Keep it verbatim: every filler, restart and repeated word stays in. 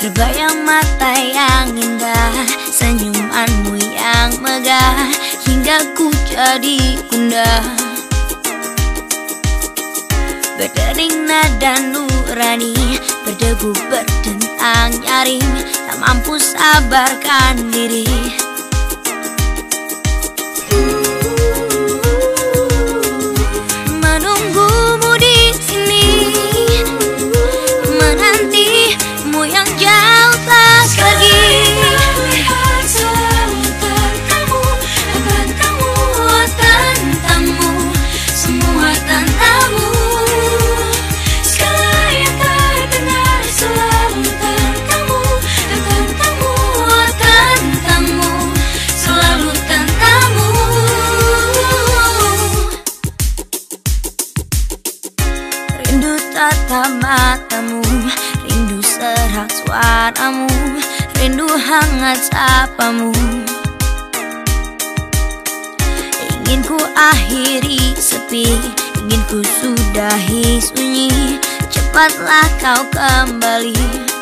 Terbayang mata yang indah, senyumanmu yang megah, hingga ku jadi gundah. Berdering nada nurani, berdebu berdentang nyaring, tak mampu sabarkan diri. Menunggumu di sini, menantimu yang jauh tak pergi. Rindu tatap matamu, rindu serak suaramu, rindu hangat sapamu. Ingin ku akhiri sepi, ingin ku sudahi sunyi, cepatlah kau kembali.